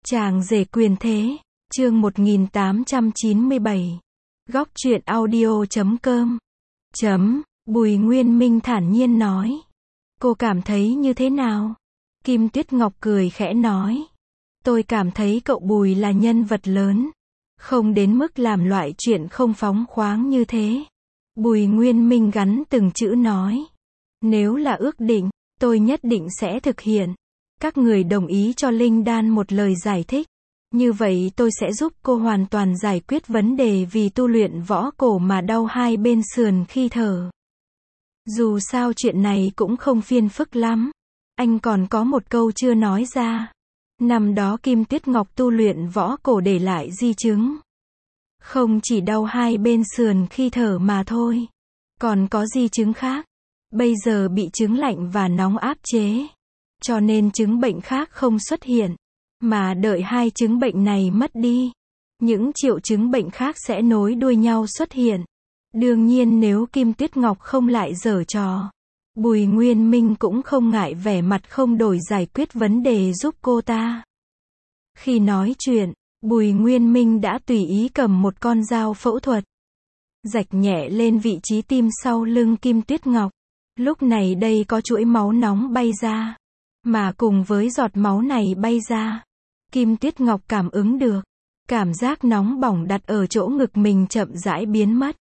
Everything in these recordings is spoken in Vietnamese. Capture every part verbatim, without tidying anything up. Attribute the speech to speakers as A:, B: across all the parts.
A: Chàng rể quyền thế, chương một nghìn tám trăm chín mươi bảy. Góc truyện audio chấm com. Chấm, Bùi Nguyên Minh thản nhiên nói. Cô cảm thấy như thế nào? Kim Tuyết Ngọc cười khẽ nói. Tôi cảm thấy cậu Bùi là nhân vật lớn. Không đến mức làm loại chuyện không phóng khoáng như thế. Bùi Nguyên Minh gắn từng chữ nói. Nếu là ước định, tôi nhất định sẽ thực hiện. Các người đồng ý cho Linh Đan một lời giải thích. Như vậy tôi sẽ giúp cô hoàn toàn giải quyết vấn đề vì tu luyện võ cổ mà đau hai bên sườn khi thở. Dù sao chuyện này cũng không phiền phức lắm. Anh còn có một câu chưa nói ra. Năm đó Kim Tuyết Ngọc tu luyện võ cổ để lại di chứng. Không chỉ đau hai bên sườn khi thở mà thôi. Còn có di chứng khác. Bây giờ bị chứng lạnh và nóng áp chế. Cho nên chứng bệnh khác không xuất hiện. Mà đợi hai chứng bệnh này mất đi. Những triệu chứng bệnh khác sẽ nối đuôi nhau xuất hiện. Đương nhiên nếu Kim Tuyết Ngọc không lại giở trò. Bùi Nguyên Minh cũng không ngại vẻ mặt không đổi giải quyết vấn đề giúp cô ta. Khi nói chuyện, Bùi Nguyên Minh đã tùy ý cầm một con dao phẫu thuật. Rạch nhẹ lên vị trí tim sau lưng Kim Tuyết Ngọc. Lúc này đây có chuỗi máu nóng bay ra. Mà cùng với giọt máu này bay ra, Kim Tuyết Ngọc cảm ứng được. Cảm giác nóng bỏng đặt ở chỗ ngực mình chậm rãi biến mất.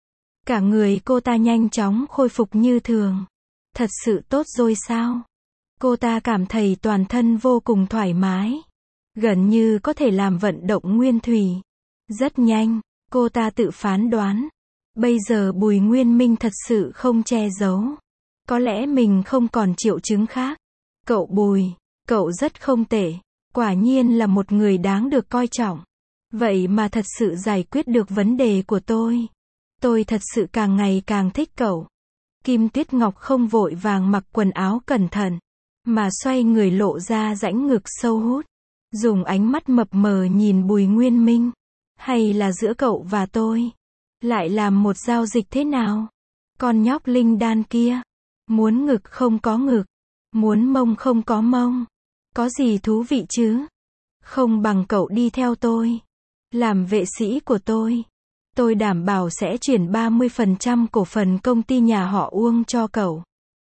A: Cả người cô ta nhanh chóng khôi phục như thường. Thật sự tốt rồi sao? Cô ta cảm thấy toàn thân vô cùng thoải mái. Gần như có thể làm vận động nguyên thủy. Rất nhanh, cô ta tự phán đoán. Bây giờ Bùi Nguyên Minh thật sự không che giấu. Có lẽ mình không còn triệu chứng khác. Cậu Bùi, cậu rất không tệ. Quả nhiên là một người đáng được coi trọng. Vậy mà thật sự giải quyết được vấn đề của tôi. Tôi thật sự càng ngày càng thích cậu. Kim Tuyết Ngọc không vội vàng mặc quần áo cẩn thận. Mà xoay người lộ ra rãnh ngực sâu hút. Dùng ánh mắt mập mờ nhìn Bùi Nguyên Minh. Hay là giữa cậu và tôi? Lại làm một giao dịch thế nào? Con nhóc Linh Đan kia. Muốn ngực không có ngực. Muốn mông không có mông. Có gì thú vị chứ? Không bằng cậu đi theo tôi. Làm vệ sĩ của tôi. Tôi đảm bảo sẽ chuyển ba mươi phần trăm cổ phần công ty nhà họ Uông cho cậu.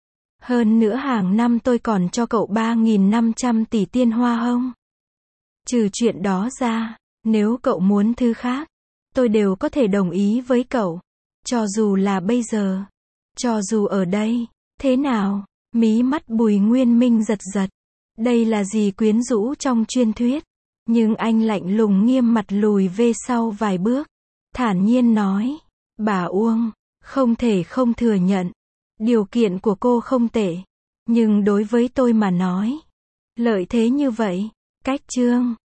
A: Hơn nữa hàng năm tôi còn cho cậu ba nghìn năm trăm tỷ tiền hoa hồng. Trừ chuyện đó ra, nếu cậu muốn thứ khác, tôi đều có thể đồng ý với cậu. Cho dù là bây giờ. Cho dù ở đây. Thế nào? Mí mắt Bùi Nguyên Minh giật giật. Đây là gì quyến rũ trong truyền thuyết. Nhưng anh lạnh lùng nghiêm mặt lùi về sau vài bước. Thản nhiên nói. Bà Uông, không thể không thừa nhận. Điều kiện của cô không tệ. Nhưng đối với tôi mà nói. Lợi thế như vậy. Cách chương.